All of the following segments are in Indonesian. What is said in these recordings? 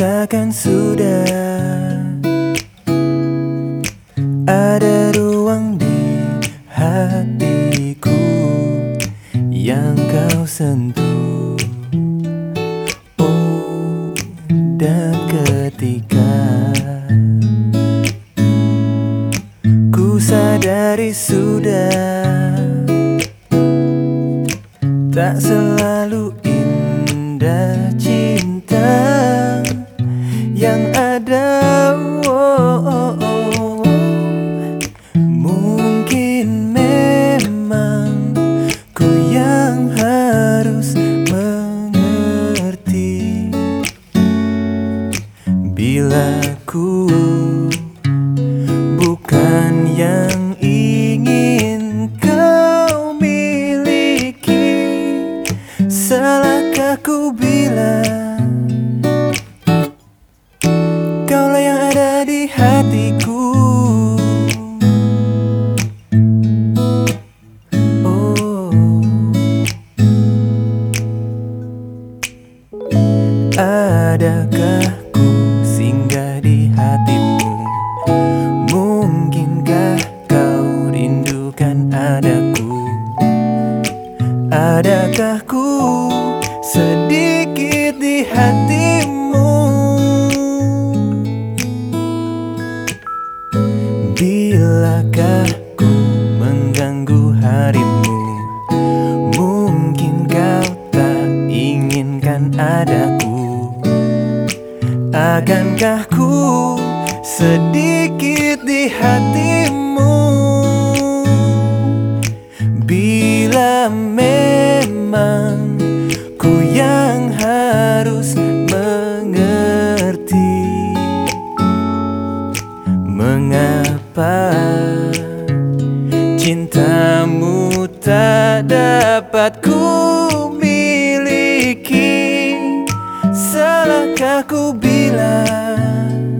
Takkan sudah ada ruang di hatiku yang kau sentuh. Oh, dan ketika ku sadari sudah tak selalu indah cinta yang ada. Mungkin memang ku yang harus mengerti bila ku bukan yang ingin kau miliki. Salahkah ku bilang kaulah yang ada di hatiku? Oh, adakah ku singgah di hatimu? Mungkinkah kau rindukan adaku? Adakah ku sedikit di hatimu? Bilakah ku mengganggu harimu? Mungkin kau tak inginkan adaku. Akankah ku sedikit di hatimu? Bila memang ku yang harus mengerti, mengapa cintamu tak dapat ku miliki? Salahkah ku bilang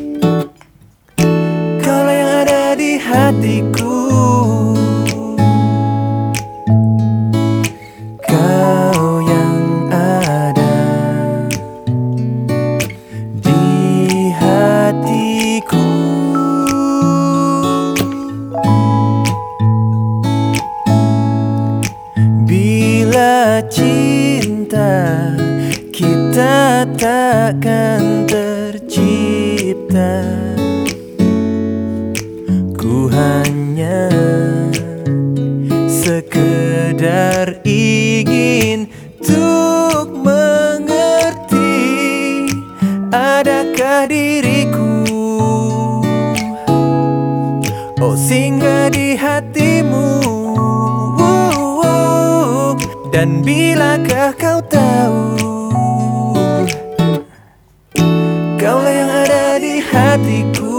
kaulah yang ada di hatiku? Kau yang ada di hatiku. Bila cinta kita takkan tercipta, ku hanya sekedar ingin untuk mengerti, adakah diriku oh singgah di hatimu? Dan bilakah kau tahu kaulah yang ada di hatiku?